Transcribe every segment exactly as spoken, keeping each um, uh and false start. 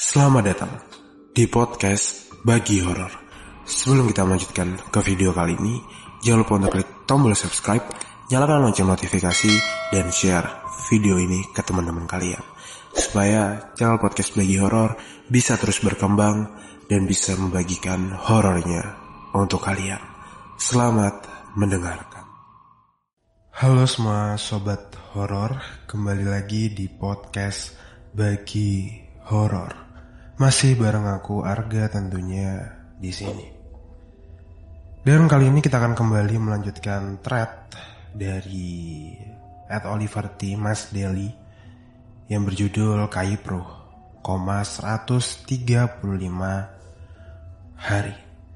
Selamat datang di podcast Bagi Horor. Sebelum kita melanjutkan ke video kali ini, jangan lupa untuk klik tombol subscribe, nyalakan lonceng notifikasi, dan share video ini ke teman-teman kalian, supaya channel podcast Bagi Horor bisa terus berkembang dan bisa membagikan horornya untuk kalian. Selamat mendengarkan. Halo semua sobat horor, kembali lagi di podcast Bagi Horor. Masih bareng aku Arga tentunya di sini. Dan kali ini kita akan kembali melanjutkan thread dari at Oliver T. Mas Daily yang berjudul Kaipro, seratus tiga puluh lima hari.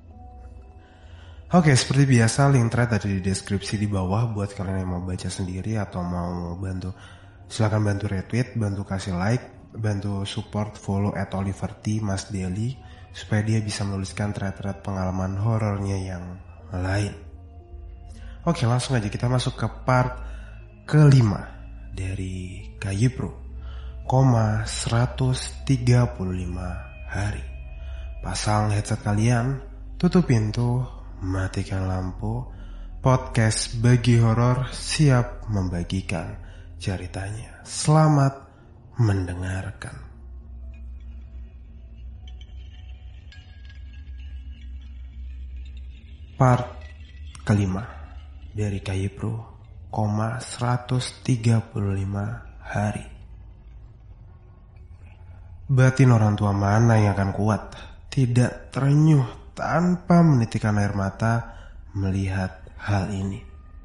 Oke, seperti biasa link thread ada di deskripsi di bawah buat kalian yang mau baca sendiri atau mau bantu. Silakan bantu retweet, bantu kasih like, bantu support follow at Oliver T. Mas Daily supaya dia bisa menuliskan thread-thread pengalaman horornya yang lain. Oke, langsung aja kita masuk ke part kelima dari Kaipro, seratus tiga puluh lima hari. Pasang headset kalian, tutup pintu, matikan lampu. Podcast Bagi Horor siap membagikan ceritanya. Selamat mendengarkan. Part kelima dari Kaipro, seratus tiga puluh lima hari. Batin orang tua mana yang akan kuat, tidak terenyuh tanpa menitikkan air mata melihat hal ini.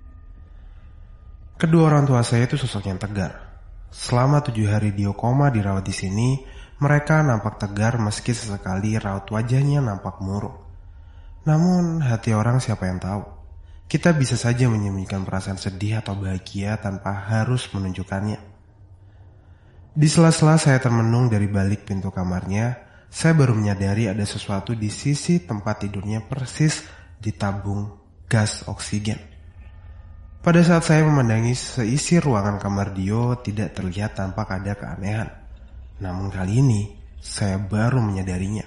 Kedua orang tua saya itu sosok yang tegar. Selama tujuh hari Dio koma dirawat di sini, mereka nampak tegar meski sesekali raut wajahnya nampak murung. Namun hati orang siapa yang tahu? Kita bisa saja menyembunyikan perasaan sedih atau bahagia tanpa harus menunjukkannya. Di sela-sela saya termenung dari balik pintu kamarnya, saya baru menyadari ada sesuatu di sisi tempat tidurnya persis di tabung gas oksigen. Pada saat saya memandangi seisi ruangan kamar Dio, tidak terlihat tampak ada keanehan. Namun kali ini, saya baru menyadarinya.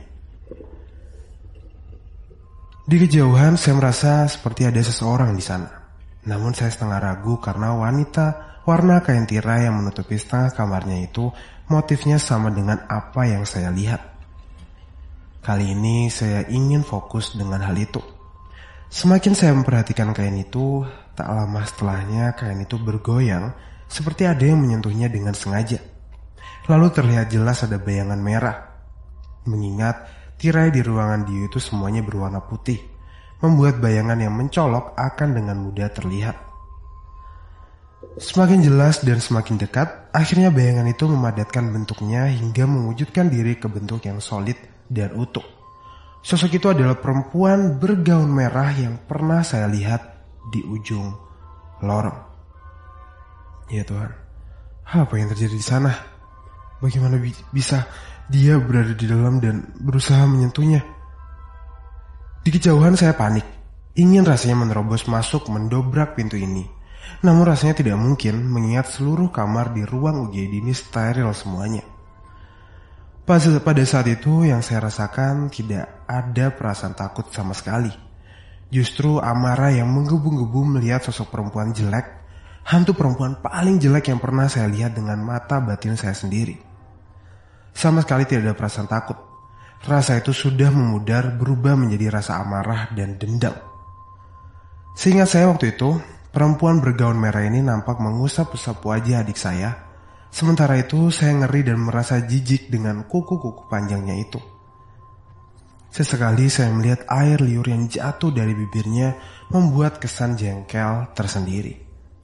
Di kejauhan, saya merasa seperti ada seseorang di sana. Namun saya setengah ragu karena wanita warna kain tirai yang menutupi setengah kamarnya itu motifnya sama dengan apa yang saya lihat. Kali ini saya ingin fokus dengan hal itu. Semakin saya memperhatikan kain itu, tak lama setelahnya kain itu bergoyang seperti ada yang menyentuhnya dengan sengaja. Lalu terlihat jelas ada bayangan merah. Mengingat tirai di ruangan Dio itu semuanya berwarna putih, membuat bayangan yang mencolok akan dengan mudah terlihat. Semakin jelas dan semakin dekat, akhirnya bayangan itu memadatkan bentuknya hingga mewujudkan diri ke bentuk yang solid dan utuh. Sosok itu adalah perempuan bergaun merah yang pernah saya lihat di ujung lorong. Ya Tuhan, apa yang terjadi di sana? Bagaimana bi- bisa dia berada di dalam dan berusaha menyentuhnya? Di kejauhan saya panik, ingin rasanya menerobos masuk mendobrak pintu ini. Namun rasanya tidak mungkin mengingat seluruh kamar di ruang U G D ini steril semuanya. Pada saat itu yang saya rasakan tidak ada perasaan takut sama sekali. Justru amarah yang menggebu-gebu melihat sosok perempuan jelek, hantu perempuan paling jelek yang pernah saya lihat dengan mata batin saya sendiri. Sama sekali tidak ada perasaan takut. Rasa itu sudah memudar berubah menjadi rasa amarah dan dendam. Seingat saya waktu itu, perempuan bergaun merah ini nampak mengusap-usap wajah adik saya. Sementara itu saya ngeri dan merasa jijik dengan kuku-kuku panjangnya itu. Sesekali saya melihat air liur yang jatuh dari bibirnya membuat kesan jengkel tersendiri.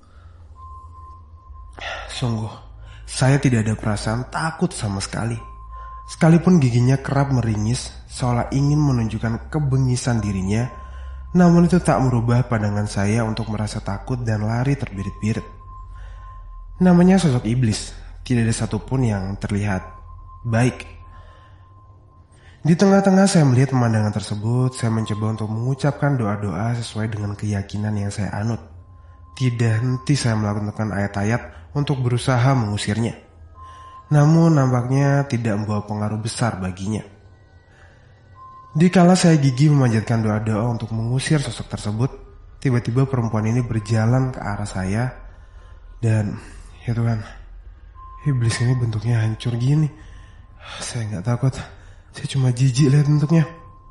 Sungguh, saya tidak ada perasaan takut sama sekali. Sekalipun giginya kerap meringis seolah ingin menunjukkan kebengisan dirinya, namun itu tak merubah pandangan saya untuk merasa takut dan lari terbirit-birit. Namanya sosok iblis, tidak ada satupun yang terlihat baik. Di tengah-tengah saya melihat pemandangan tersebut, saya mencoba untuk mengucapkan doa-doa sesuai dengan keyakinan yang saya anut. Tidak henti saya melakukan ayat-ayat untuk berusaha mengusirnya. namun nampaknya tidak membawa pengaruh besar baginya. Dikala saya gigih memanjatkan doa-doa untuk mengusir sosok tersebut, tiba-tiba perempuan ini berjalan ke arah saya. Dan ya Tuhan, iblis ini bentuknya hancur gini. Saya gak takut, saya cuma jijik lihat bentuknya.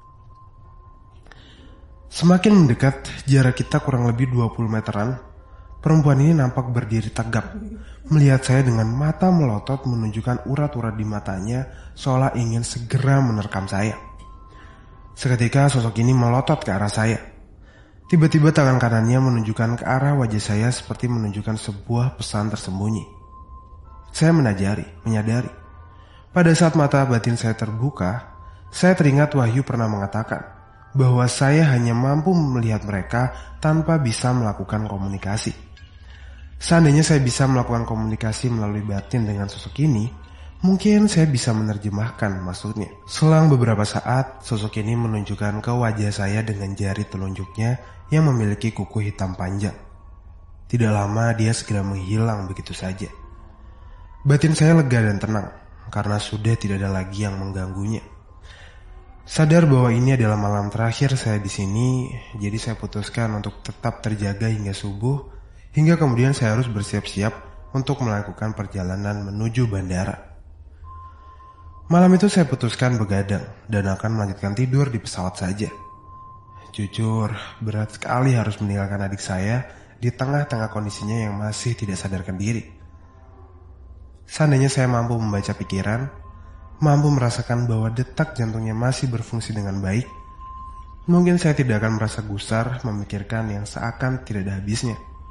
Semakin mendekat, jarak kita kurang lebih dua puluh meteran. Perempuan ini nampak berdiri tegap, melihat saya dengan mata melotot menunjukkan urat-urat di matanya seolah ingin segera menerkam saya. Seketika sosok ini melotot ke arah saya. Tiba-tiba tangan kanannya menunjukkan ke arah wajah saya seperti menunjukkan sebuah pesan tersembunyi. Saya menajari, menyadari. Pada saat mata batin saya terbuka, saya teringat Wahyu pernah mengatakan bahwa saya hanya mampu melihat mereka tanpa bisa melakukan komunikasi. Seandainya saya bisa melakukan komunikasi melalui batin dengan sosok ini, mungkin saya bisa menerjemahkan maksudnya. Selang beberapa saat, sosok ini menunjukkan ke wajah saya dengan jari telunjuknya yang memiliki kuku hitam panjang. Tidak lama dia segera menghilang begitu saja. Batin saya lega dan tenang, karena sudah tidak ada lagi yang mengganggunya. Sadar bahwa ini adalah malam terakhir saya di sini, jadi saya putuskan untuk tetap terjaga hingga subuh, hingga kemudian saya harus bersiap-siap untuk melakukan perjalanan menuju bandara. Malam itu saya putuskan begadang dan akan melanjutkan tidur di pesawat saja. Jujur, berat sekali harus meninggalkan adik saya di tengah-tengah kondisinya yang masih tidak sadarkan diri. Seandainya saya mampu membaca pikiran, mampu merasakan bahwa detak jantungnya masih berfungsi dengan baik, mungkin saya tidak akan merasa gusar memikirkan yang seakan tidak ada habisnya.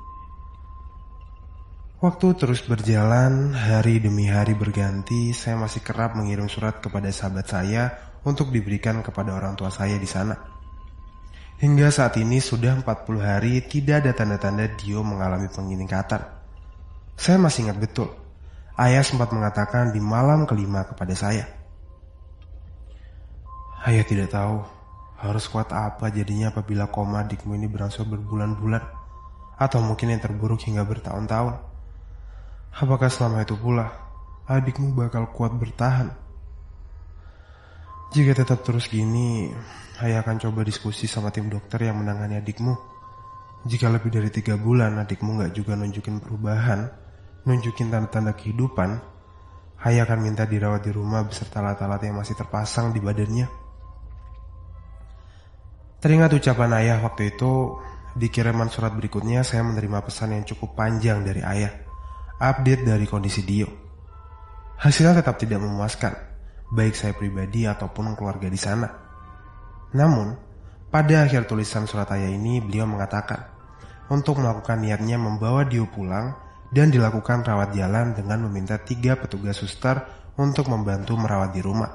Waktu terus berjalan, hari demi hari berganti, saya masih kerap mengirim surat kepada sahabat saya untuk diberikan kepada orang tua saya di sana. Hingga saat ini sudah empat puluh hari tidak ada tanda-tanda Dio mengalami peningkatan. Saya masih ingat betul. Ayah sempat mengatakan di malam kelima kepada saya, "Ayah tidak tahu harus kuat apa jadinya apabila koma adikmu ini berangsur berbulan-bulan, atau mungkin yang terburuk hingga bertahun-tahun. Apakah selama itu pula adikmu bakal kuat bertahan? Jika tetap terus gini, ayah akan coba diskusi sama tim dokter yang menangani adikmu. Jika lebih dari tiga bulan adikmu gak juga nunjukin perubahan, nunjukin tanda-tanda kehidupan, ayah akan minta dirawat di rumah beserta alat-alat yang masih terpasang di badannya." Teringat ucapan ayah waktu itu, di kiriman surat berikutnya saya menerima pesan yang cukup panjang dari ayah, update dari kondisi Dio. Hasilnya tetap tidak memuaskan, baik saya pribadi ataupun keluarga di sana. Namun, pada akhir tulisan surat ayah ini beliau mengatakan untuk melakukan niatnya membawa Dio pulang dan dilakukan rawat jalan dengan meminta tiga petugas suster untuk membantu merawat di rumah.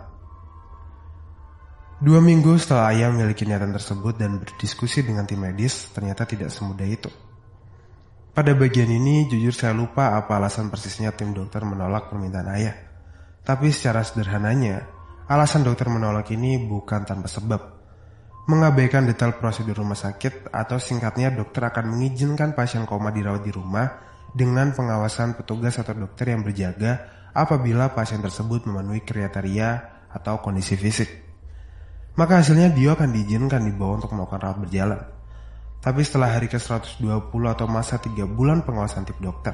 Dua minggu setelah ayah memiliki niatan tersebut dan berdiskusi dengan tim medis, ternyata tidak semudah itu. Pada bagian ini, jujur saya lupa apa alasan persisnya tim dokter menolak permintaan ayah. Tapi secara sederhananya, alasan dokter menolak ini bukan tanpa sebab. Mengabaikan detail prosedur rumah sakit, atau singkatnya dokter akan mengizinkan pasien koma dirawat di rumah dengan pengawasan petugas atau dokter yang berjaga apabila pasien tersebut memenuhi kriteria atau kondisi fisik. Maka hasilnya Dio akan diizinkan dibawa untuk melakukan rawat berjalan. Tapi setelah hari ke seratus dua puluh atau masa tiga bulan pengawasan tim dokter.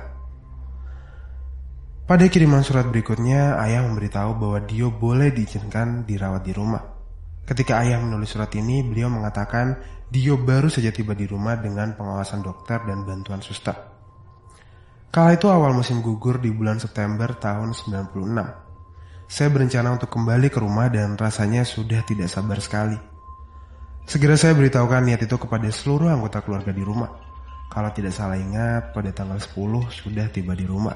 Pada kiriman surat berikutnya, ayah memberitahu bahwa Dio boleh diizinkan dirawat di rumah. Ketika ayah menulis surat ini, beliau mengatakan Dio baru saja tiba di rumah dengan pengawasan dokter dan bantuan suster. Kala itu awal musim gugur di bulan September tahun sembilan puluh enam. Saya berencana untuk kembali ke rumah dan rasanya sudah tidak sabar sekali. Segera saya beritahukan niat itu kepada seluruh anggota keluarga di rumah. Kalau tidak salah ingat, pada tanggal sepuluh sudah tiba di rumah.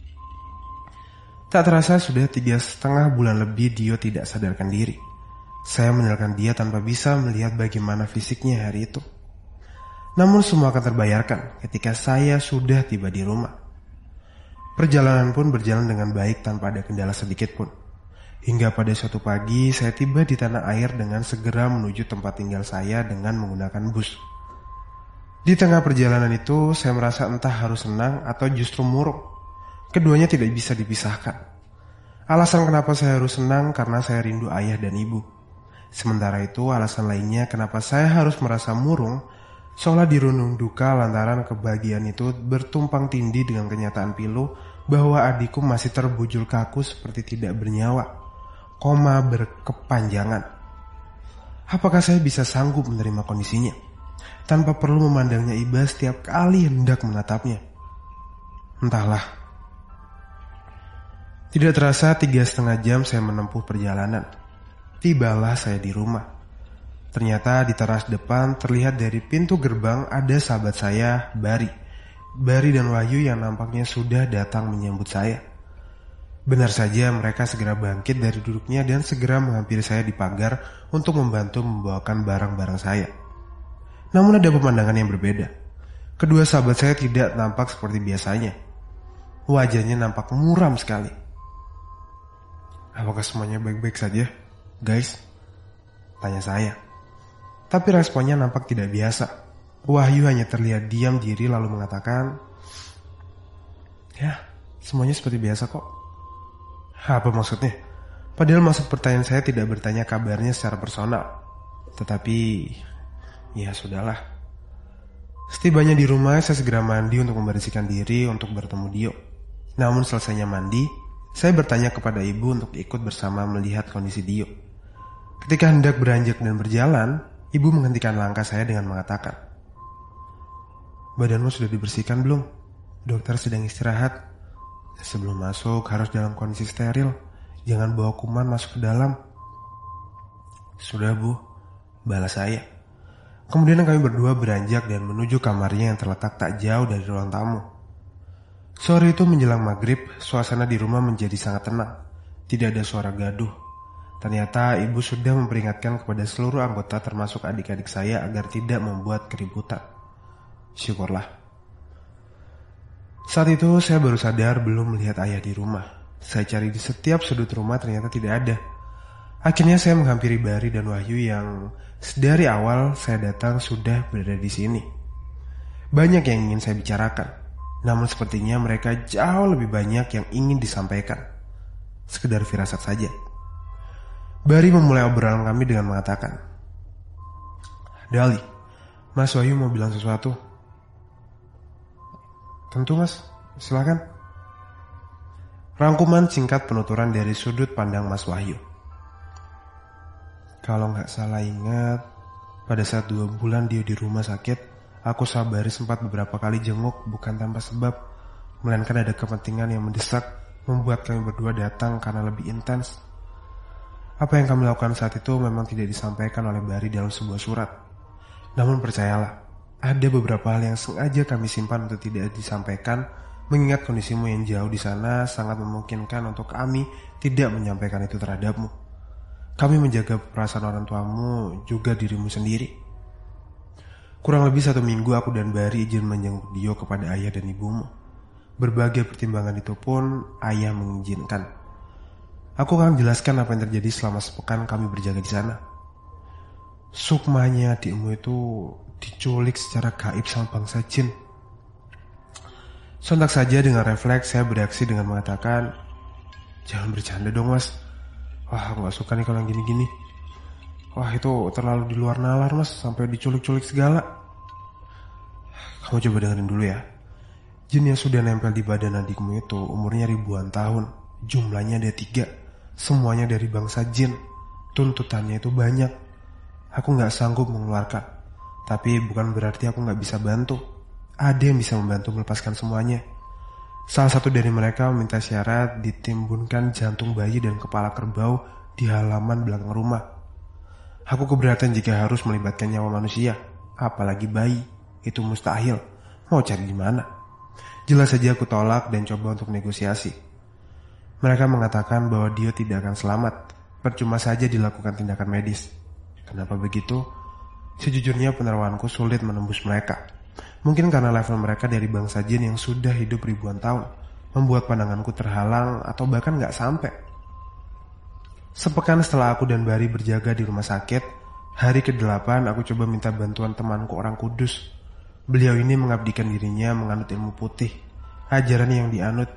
Tak terasa sudah tiga setengah bulan lebih Dio tidak sadarkan diri. Saya meninggalkan dia tanpa bisa melihat bagaimana fisiknya hari itu. Namun semua akan terbayarkan ketika saya sudah tiba di rumah. Perjalanan pun berjalan dengan baik tanpa ada kendala sedikit pun. Hingga pada suatu pagi saya tiba di tanah air dengan segera menuju tempat tinggal saya dengan menggunakan bus. Di tengah perjalanan itu saya merasa entah harus senang atau justru murung. Keduanya tidak bisa dipisahkan. Alasan kenapa saya harus senang karena saya rindu ayah dan ibu. Sementara itu alasan lainnya kenapa saya harus merasa murung, seolah dirundung duka lantaran kebahagiaan itu bertumpang tindih dengan kenyataan pilu bahwa adikku masih terbujur kaku seperti tidak bernyawa, koma berkepanjangan. Apakah saya bisa sanggup menerima kondisinya, tanpa perlu memandangnya iba setiap kali hendak menatapnya? Entahlah. Tidak terasa tiga setengah jam saya menempuh perjalanan. Tibalah saya di rumah. Ternyata di teras depan terlihat dari pintu gerbang ada sahabat saya, Bari. Bari dan Wahyu yang nampaknya sudah datang menyambut saya. Benar saja mereka segera bangkit dari duduknya dan segera menghampiri saya di pagar untuk membantu membawakan barang-barang saya. Namun ada pemandangan yang berbeda. Kedua sahabat saya tidak nampak seperti biasanya. Wajahnya nampak muram sekali. Apakah semuanya baik-baik saja, guys? Tanya saya. Tapi responnya nampak tidak biasa. Wahyu hanya terlihat diam diri lalu mengatakan, "Ya, semuanya seperti biasa kok." Apa maksudnya? Padahal maksud pertanyaan saya tidak bertanya kabarnya secara personal. Tetapi, ya sudahlah. Setibanya di rumah, saya segera mandi untuk membersihkan diri untuk bertemu Dio. Namun selesainya mandi, saya bertanya kepada ibu untuk ikut bersama melihat kondisi Dio. Ketika hendak beranjak dan berjalan, ibu menghentikan langkah saya dengan mengatakan, "Badanmu sudah dibersihkan belum? Dokter sedang istirahat. Sebelum masuk harus dalam kondisi steril. Jangan bawa kuman masuk ke dalam." "Sudah bu," balas saya. Kemudian kami berdua beranjak dan menuju kamarnya yang terletak tak jauh dari ruang tamu. Sore itu menjelang maghrib, suasana di rumah menjadi sangat tenang. Tidak ada suara gaduh. Ternyata ibu sudah memperingatkan kepada seluruh anggota termasuk adik-adik saya agar tidak membuat keributan. Syukurlah. Saat itu saya baru sadar belum melihat ayah di rumah. Saya cari di setiap sudut rumah ternyata tidak ada. Akhirnya saya menghampiri Bari dan Wahyu yang dari awal saya datang sudah berada di sini. Banyak yang ingin saya bicarakan. Namun sepertinya mereka jauh lebih banyak yang ingin disampaikan. Sekedar firasat saja. Bari memulai obrolan kami dengan mengatakan, "Dali, Mas Wahyu mau bilang sesuatu." "Tentu mas, silakan." Rangkuman singkat penuturan dari sudut pandang Mas Wahyu. "Kalau gak salah ingat, pada saat dua bulan dia di rumah sakit, aku sabari sempat beberapa kali jenguk bukan tanpa sebab, melainkan ada kepentingan yang mendesak membuat kami berdua datang karena lebih intens. Apa yang kami lakukan saat itu memang tidak disampaikan oleh Bari dalam sebuah surat. Namun percayalah, ada beberapa hal yang sengaja kami simpan untuk tidak disampaikan, mengingat kondisimu yang jauh di sana sangat memungkinkan untuk kami tidak menyampaikan itu terhadapmu. Kami menjaga perasaan orang tuamu juga dirimu sendiri. Kurang lebih satu minggu aku dan Bari izin menjenguk Dio kepada ayah dan ibumu. Berbagai pertimbangan itu pun ayah mengizinkan. Aku akan jelaskan apa yang terjadi selama sepekan kami berjaga di sana. Sukmanya adikmu itu diculik secara gaib sama bangsa jin." Sontak saja dengan refleks saya bereaksi dengan mengatakan, "Jangan bercanda dong mas. Wah aku gak suka nih kalau yang gini-gini. Wah itu terlalu di luar nalar mas, sampai diculik-culik segala." "Kamu coba dengerin dulu ya. Jin yang sudah nempel di badan adikmu itu umurnya ribuan tahun. Jumlahnya ada tiga. Semuanya dari bangsa jin. Tuntutannya itu banyak. Aku gak sanggup mengeluarkan. Tapi bukan berarti aku gak bisa bantu. Ada yang bisa membantu melepaskan semuanya. Salah satu dari mereka meminta syarat ditimbunkan jantung bayi dan kepala kerbau di halaman belakang rumah. Aku keberatan jika harus melibatkan nyawa manusia, apalagi bayi. Itu mustahil. Mau cari di mana?" Jelas saja aku tolak dan coba untuk negosiasi. Mereka mengatakan bahwa dia tidak akan selamat. Percuma saja dilakukan tindakan medis. Kenapa begitu? Sejujurnya penerawanku sulit menembus mereka. Mungkin karena level mereka dari bangsa jin yang sudah hidup ribuan tahun, membuat pandanganku terhalang atau bahkan gak sampai. Sepekan setelah aku dan Bari berjaga di rumah sakit, hari kedelapan aku coba minta bantuan temanku orang Kudus. Beliau ini mengabdikan dirinya menganut ilmu putih. Ajaran yang dianut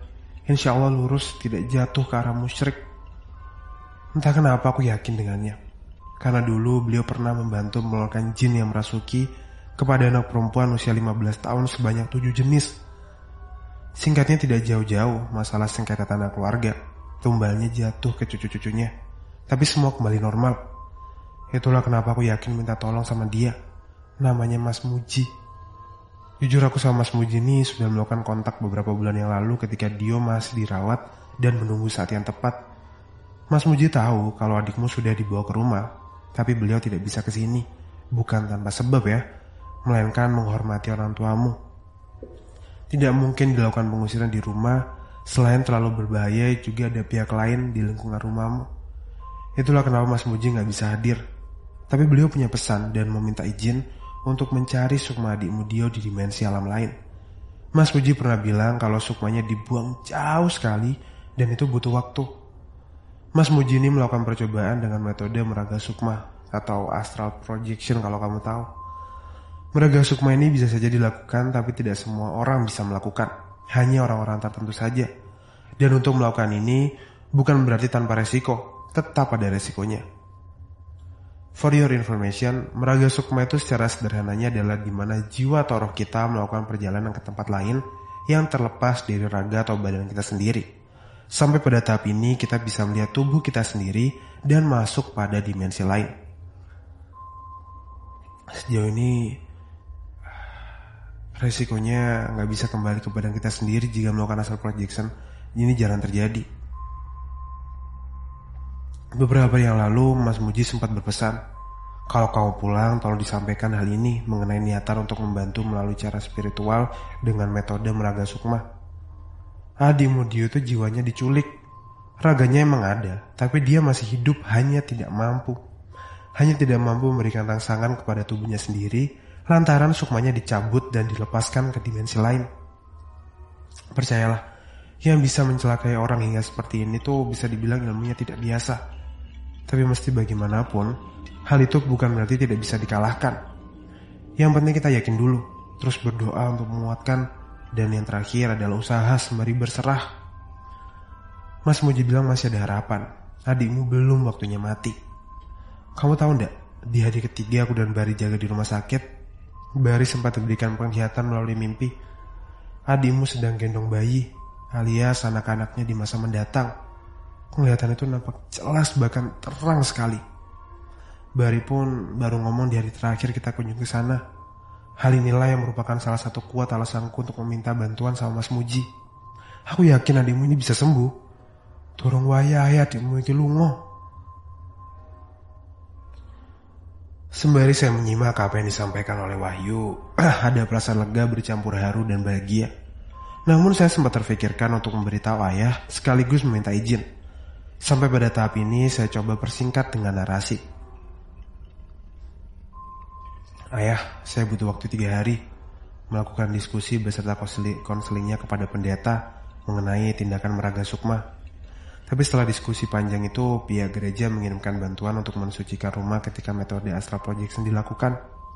Insya Allah lurus, tidak jatuh ke arah musyrik. Entah kenapa aku yakin dengannya. Karena dulu beliau pernah membantu mengeluarkan jin yang merasuki kepada anak perempuan usia lima belas tahun sebanyak tujuh jenis. Singkatnya tidak jauh-jauh masalah sengketa tanah keluarga. Tumbalnya jatuh ke cucu-cucunya. Tapi semua kembali normal. Itulah kenapa aku yakin minta tolong sama dia. Namanya Mas Muji. Jujur aku sama Mas Muji ini sudah melakukan kontak beberapa bulan yang lalu ketika Dio masih dirawat dan menunggu saat yang tepat. Mas Muji tahu kalau adikmu sudah dibawa ke rumah, tapi beliau tidak bisa ke sini. Bukan tanpa sebab ya, melainkan menghormati orang tuamu. Tidak mungkin dilakukan pengusiran di rumah, selain terlalu berbahaya juga ada pihak lain di lingkungan rumahmu. Itulah kenapa Mas Muji gak bisa hadir. Tapi beliau punya pesan dan meminta izin untuk mencari sukma adikmu Dio di dimensi alam lain. Mas Muji pernah bilang kalau sukmanya dibuang jauh sekali dan itu butuh waktu. Mas Muji ini melakukan percobaan dengan metode meraga sukma atau astral projection kalau kamu tahu. Meraga sukma ini bisa saja dilakukan tapi tidak semua orang bisa melakukan. Hanya orang-orang tertentu saja. Dan untuk melakukan ini bukan berarti tanpa resiko, tetap ada resikonya. For your information, meraga sukma itu secara sederhananya adalah di mana jiwa atau roh kita melakukan perjalanan ke tempat lain yang terlepas dari raga atau badan kita sendiri. Sampai pada tahap ini kita bisa melihat tubuh kita sendiri dan masuk pada dimensi lain. Sejauh ini resikonya nggak bisa kembali ke badan kita sendiri jika melakukan astral projection. Ini jarang terjadi. Beberapa hari yang lalu Mas Muji sempat berpesan, kalau kamu pulang tolong disampaikan hal ini mengenai niatan untuk membantu melalui cara spiritual dengan metode meraga sukma. Adikmu Dio itu jiwanya diculik. Raganya emang ada, tapi dia masih hidup, hanya tidak mampu. Hanya tidak mampu memberikan rangsangan kepada tubuhnya sendiri, lantaran sukmanya dicabut dan dilepaskan ke dimensi lain. Percayalah, yang bisa mencelakai orang hingga seperti ini tuh bisa dibilang ilmunya tidak biasa. Tapi mesti bagaimanapun, hal itu bukan berarti tidak bisa dikalahkan. Yang penting kita yakin dulu, terus berdoa untuk menguatkan. Dan yang terakhir adalah usaha sembari berserah. Mas Muji bilang masih ada harapan. Adikmu belum waktunya mati. Kamu tahu ndak? Di hari ketiga aku dan Bari jaga di rumah sakit, Bari sempat diberikan penglihatan melalui mimpi. Adikmu sedang gendong bayi, alias anak-anaknya di masa mendatang. Penglihatan itu nampak jelas bahkan terang sekali. Bari pun baru ngomong di hari terakhir kita kunjung ke sana. Hal inilah yang merupakan salah satu kuat alasanku untuk meminta bantuan sama Mas Muji. Aku yakin adikmu ini bisa sembuh. Turung wayahe adikmu iki lunga. Sembari saya menyimak apa yang disampaikan oleh Wahyu, ada perasaan lega bercampur haru dan bahagia. Namun saya sempat terfikirkan untuk memberitahu ayah sekaligus meminta izin. Sampai pada tahap ini saya coba persingkat dengan narasi. Ayah, saya butuh waktu tiga hari melakukan diskusi beserta konselingnya kepada pendeta mengenai tindakan meraga sukma. Tapi setelah diskusi panjang itu, pihak gereja mengirimkan bantuan untuk mensucikan rumah ketika metode astral projection dilakukan.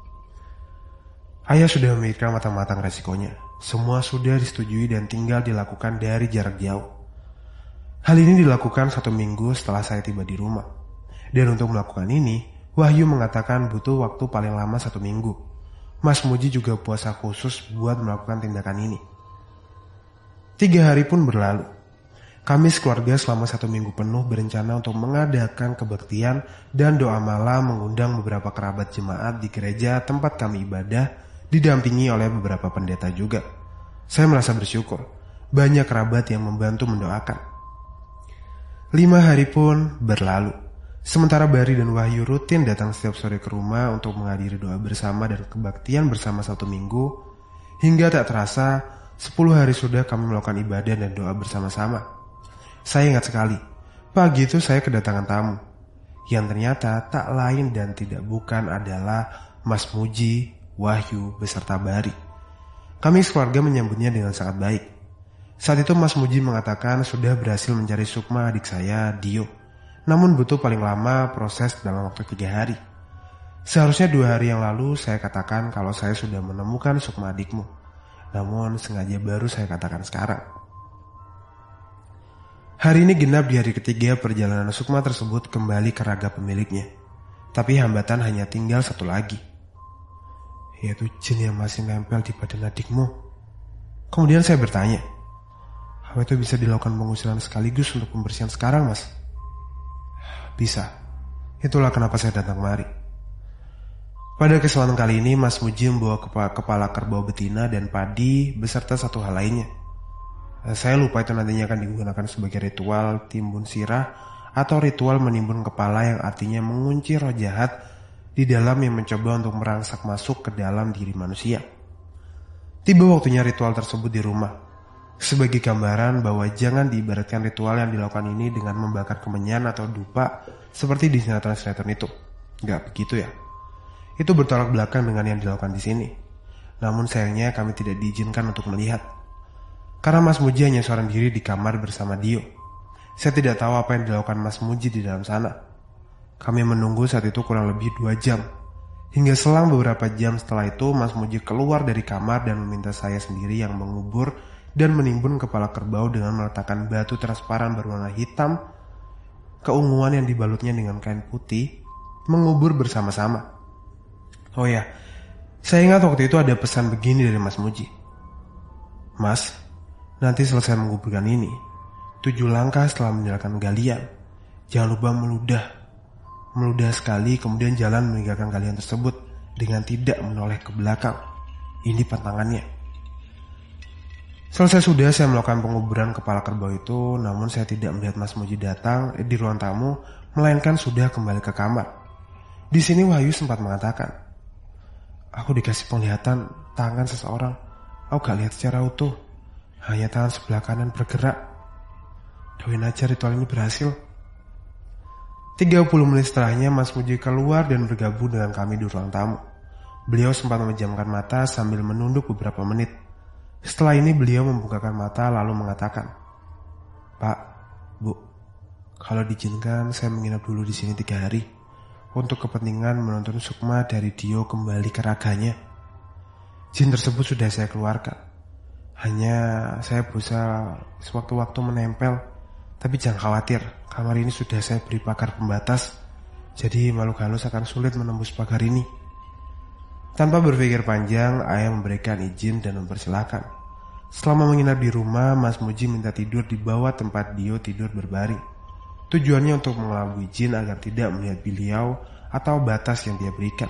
Ayah sudah memikirkan matang-matang resikonya. Semua sudah disetujui dan tinggal dilakukan dari jarak jauh. Hal ini dilakukan satu minggu setelah saya tiba di rumah. Dan untuk melakukan ini, Wahyu mengatakan butuh waktu paling lama satu minggu. Mas Muji juga puasa khusus buat melakukan tindakan ini. Tiga hari pun berlalu. Kami sekeluarga selama satu minggu penuh berencana untuk mengadakan kebaktian dan doa malam mengundang beberapa kerabat jemaat di gereja tempat kami ibadah, didampingi oleh beberapa pendeta juga. Saya merasa bersyukur, banyak kerabat yang membantu mendoakan. Lima hari pun berlalu. Sementara Bari dan Wahyu rutin datang setiap sore ke rumah untuk menghadiri doa bersama dan kebaktian bersama satu minggu, hingga tak terasa sepuluh hari sudah kami melakukan ibadah dan doa bersama-sama. Saya ingat sekali, pagi itu saya kedatangan tamu, yang ternyata tak lain dan tidak bukan adalah Mas Muji, Wahyu, beserta Bari. Kami sekeluarga menyambutnya dengan sangat baik. Saat itu Mas Muji mengatakan sudah berhasil mencari sukma adik saya, Dio. Namun butuh paling lama proses dalam waktu tiga hari. Seharusnya dua hari yang lalu saya katakan kalau saya sudah menemukan sukma adikmu. Namun sengaja baru saya katakan sekarang. Hari ini genap di hari ketiga perjalanan Sukma tersebut kembali ke raga pemiliknya. Tapi hambatan hanya tinggal satu lagi, yaitu jin yang masih nempel di badan adikmu. Kemudian saya bertanya, apa itu bisa dilakukan pengusiran sekaligus untuk pembersihan sekarang, Mas? Bisa. Itulah kenapa saya datang kemari. Pada kesempatan kali ini Mas Muji membawa kepala kerbau betina dan padi beserta satu hal lainnya. Saya lupa itu nantinya akan digunakan sebagai ritual timbun sirah atau ritual menimbun kepala, yang artinya mengunci roh jahat di dalam yang mencoba untuk merangsak masuk ke dalam diri manusia. Tiba waktunya ritual tersebut di rumah. Sebagai gambaran bahwa jangan diibaratkan ritual yang dilakukan ini dengan membakar kemenyan atau dupa seperti di sinetron-sinetron itu. Gak begitu ya. Itu bertolak belakang dengan yang dilakukan di sini. Namun sayangnya kami tidak diizinkan untuk melihat. Karena Mas Muji hanya seorang diri di kamar bersama Dio. Saya tidak tahu apa yang dilakukan Mas Muji di dalam sana. Kami menunggu saat itu kurang lebih dua jam. Hingga selang beberapa jam setelah itu Mas Muji keluar dari kamar dan meminta saya sendiri yang mengubur dan menimbun kepala kerbau dengan meletakkan batu transparan berwarna hitam keunguan yang dibalutnya dengan kain putih, mengubur bersama-sama. Oh ya, saya ingat waktu itu ada pesan begini dari Mas Muji. Mas, nanti selesai menguburkan ini, tujuh langkah setelah meninggalkan galian, jangan lupa meludah. Meludah sekali, kemudian jalan meninggalkan galian tersebut dengan tidak menoleh ke belakang. Ini pantangannya. Selesai sudah saya melakukan penguburan kepala kerbau itu, namun saya tidak melihat Mas Muji datang di ruang tamu, melainkan sudah kembali ke kamar. Di sini Wahyu sempat mengatakan, aku dikasih penglihatan tangan seseorang. Aku gak lihat secara utuh, hanya tangan sebelah kanan bergerak. Doain aja ritual ini berhasil. tiga puluh menit setelahnya Mas Muji keluar dan bergabung dengan kami di ruang tamu. Beliau sempat memejamkan mata sambil menunduk beberapa menit. Setelah ini beliau membukakan mata lalu mengatakan, Pak, Bu, kalau diizinkan saya menginap dulu di sini tiga hari untuk kepentingan menuntun Sukma dari Dio kembali ke raganya. Jin tersebut sudah saya keluarkan. Hanya saya berusaha sewaktu-waktu menempel. Tapi jangan khawatir, kamar ini sudah saya beri pagar pembatas. Jadi makhluk halus akan sulit menembus pagar ini. Tanpa berpikir panjang, ayah memberikan izin dan mempersilahkan. Selama menginap di rumah, Mas Muji minta tidur di bawah tempat Dio tidur berbaring. Tujuannya untuk mengelabui jin agar tidak melihat beliau atau batas yang dia berikan.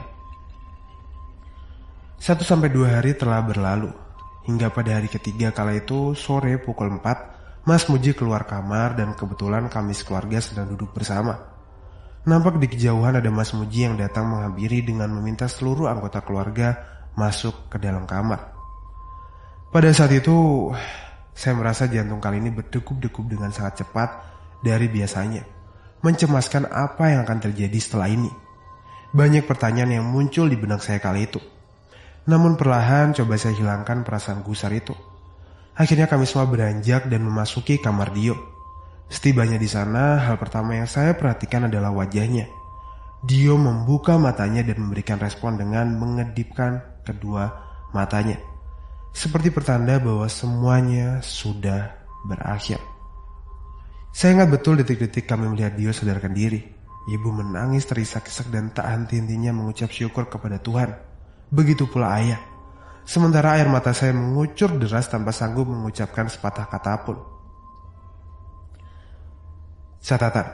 Satu sampai dua hari telah berlalu. Hingga pada hari ketiga kala itu, sore pukul empat, Mas Muji keluar kamar dan kebetulan kami sekeluarga sedang duduk bersama. Nampak di kejauhan ada Mas Muji yang datang menghampiri dengan meminta seluruh anggota keluarga masuk ke dalam kamar. Pada saat itu, saya merasa jantung kali ini berdegup-degup dengan sangat cepat dari biasanya, mencemaskan apa yang akan terjadi setelah ini. Banyak pertanyaan yang muncul di benak saya kali itu. Namun perlahan coba saya hilangkan perasaan gusar itu. Akhirnya kami semua beranjak dan memasuki kamar Dio. Setibanya di sana, hal pertama yang saya perhatikan adalah wajahnya. Dio membuka matanya dan memberikan respon dengan mengedipkan kedua matanya, seperti pertanda bahwa semuanya sudah berakhir. Saya ingat betul detik-detik kami melihat Dio sadarkan diri. Ibu menangis terisak-isak dan tak henti-hentinya mengucap syukur kepada Tuhan. Begitu pula ayah. Sementara air mata saya mengucur deras tanpa sanggup mengucapkan sepatah kata pun. Catatan.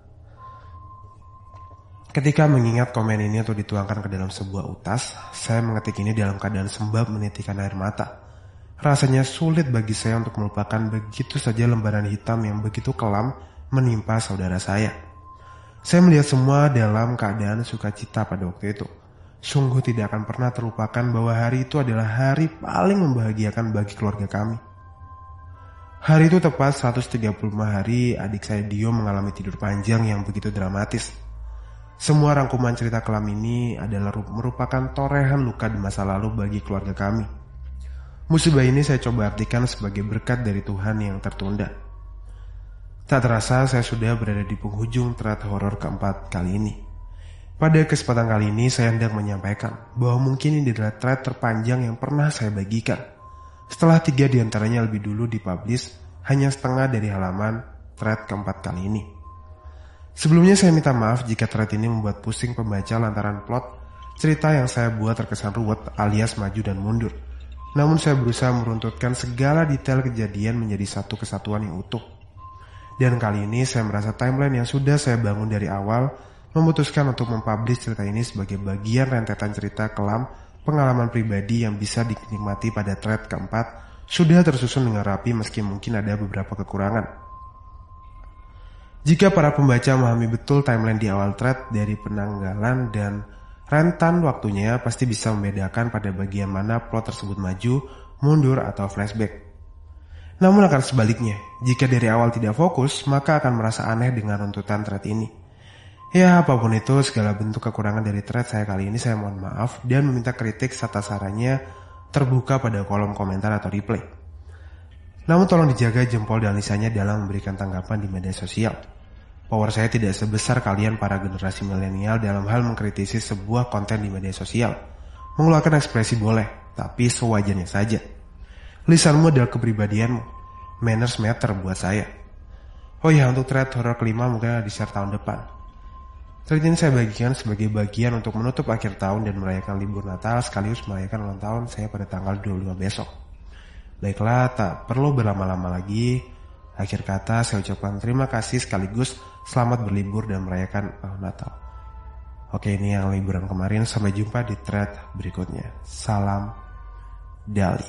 Ketika mengingat komen ini untuk dituangkan ke dalam sebuah utas, saya mengetik ini dalam keadaan sembab menitikan air mata. Rasanya sulit bagi saya untuk melupakan begitu saja lembaran hitam yang begitu kelam menimpa saudara saya. Saya melihat semua dalam keadaan sukacita pada waktu itu. Sungguh tidak akan pernah terlupakan bahwa hari itu adalah hari paling membahagiakan bagi keluarga kami. Hari itu tepat seratus tiga puluh lima hari adik saya Dio mengalami tidur panjang yang begitu dramatis. Semua rangkuman cerita kelam ini adalah merupakan torehan luka di masa lalu bagi keluarga kami. Musibah ini saya coba artikan sebagai berkat dari Tuhan yang tertunda. Tak terasa saya sudah berada di penghujung thread horor keempat kali ini. Pada kesempatan kali ini saya hendak menyampaikan bahwa mungkin ini adalah thread terpanjang yang pernah saya bagikan. Setelah tiga diantaranya lebih dulu dipublish hanya setengah dari halaman thread keempat kali ini. Sebelumnya saya minta maaf jika thread ini membuat pusing pembaca lantaran plot cerita yang saya buat terkesan ruwet alias maju dan mundur. Namun saya berusaha meruntutkan segala detail kejadian menjadi satu kesatuan yang utuh. Dan kali ini saya merasa timeline yang sudah saya bangun dari awal memutuskan untuk mempublish cerita ini sebagai bagian rentetan cerita kelam pengalaman pribadi yang bisa dinikmati pada thread keempat sudah tersusun dengan rapi meski mungkin ada beberapa kekurangan. Jika para pembaca memahami betul timeline di awal thread dari penanggalan dan rentan waktunya pasti bisa membedakan pada bagian mana plot tersebut maju, mundur, atau flashback. Namun akan sebaliknya, jika dari awal tidak fokus, maka akan merasa aneh dengan runtutan thread ini. Ya, apapun itu, segala bentuk kekurangan dari thread saya kali ini saya mohon maaf dan meminta kritik serta sarannya terbuka pada kolom komentar atau replay. Namun tolong dijaga jempol dan lisannya dalam memberikan tanggapan di media sosial. Power saya tidak sebesar kalian para generasi milenial dalam hal mengkritisi sebuah konten di media sosial. Mengeluarkan ekspresi boleh, tapi sewajarnya saja. Lisanmu adalah kepribadianmu. Manners matter buat saya. Oh ya, untuk thread horror kelima mungkin di share tahun depan. Thread ini saya bagikan sebagai bagian untuk menutup akhir tahun dan merayakan libur Natal sekaligus merayakan ulang tahun saya pada tanggal dua puluh lima besok. Baiklah, tak perlu berlama-lama lagi. Akhir kata saya ucapkan terima kasih sekaligus selamat berlibur dan merayakan oh, Natal. Oke, ini yang liburan kemarin. Sampai jumpa di thread berikutnya. Salam Dali.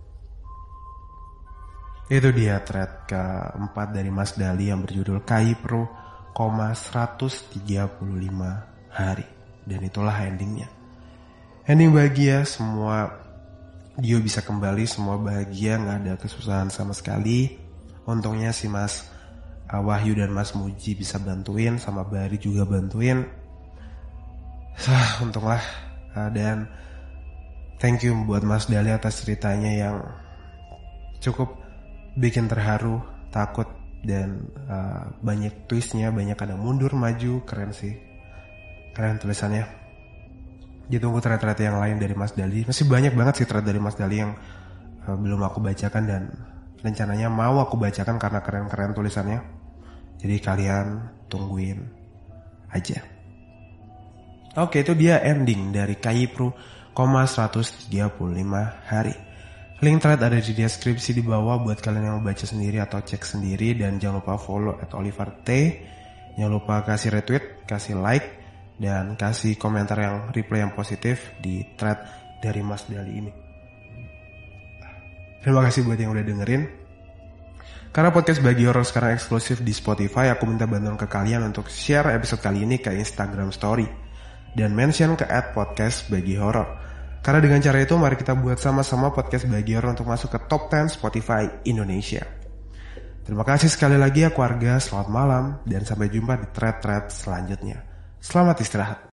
Itu dia thread keempat dari Mas Dali yang berjudul K I Pro, seratus tiga puluh lima hari. Dan itulah endingnya. Ending bahagia, semua Dio bisa kembali, semua bahagia, gak ada kesusahan sama sekali. Untungnya si Mas uh, Wahyu dan Mas Muji bisa bantuin, sama Bari juga bantuin. Sah, untunglah. Uh, dan thank you buat Mas Dali atas ceritanya yang cukup bikin terharu, takut, dan uh, banyak twistnya, banyak kadang mundur, maju, keren sih. Keren tulisannya. Ditunggu thread-thread yang lain dari Mas Dali. Masih banyak banget sih thread dari Mas Dali yang uh, belum aku bacakan dan rencananya mau aku bacakan karena keren-keren tulisannya. Jadi kalian tungguin aja. Oke, itu dia ending dari K I Pro, seratus tiga puluh lima hari. Link thread ada di deskripsi di bawah buat kalian yang mau baca sendiri atau cek sendiri. Dan jangan lupa follow at Oliver T. Jangan lupa kasih retweet, kasih like, dan kasih komentar yang reply yang positif di thread dari Mas Dali ini. Terima kasih buat yang udah dengerin. Karena podcast Bagi Horor sekarang eksklusif di Spotify, aku minta bantuan ke kalian untuk share episode kali ini ke Instagram Story dan mention ke at podcast Bagi Horor. Karena dengan cara itu mari kita buat sama-sama podcast Bagi Horor untuk masuk ke top sepuluh Spotify Indonesia. Terima kasih sekali lagi ya keluarga, selamat malam dan sampai jumpa di thread-thread selanjutnya. Selamat istirahat.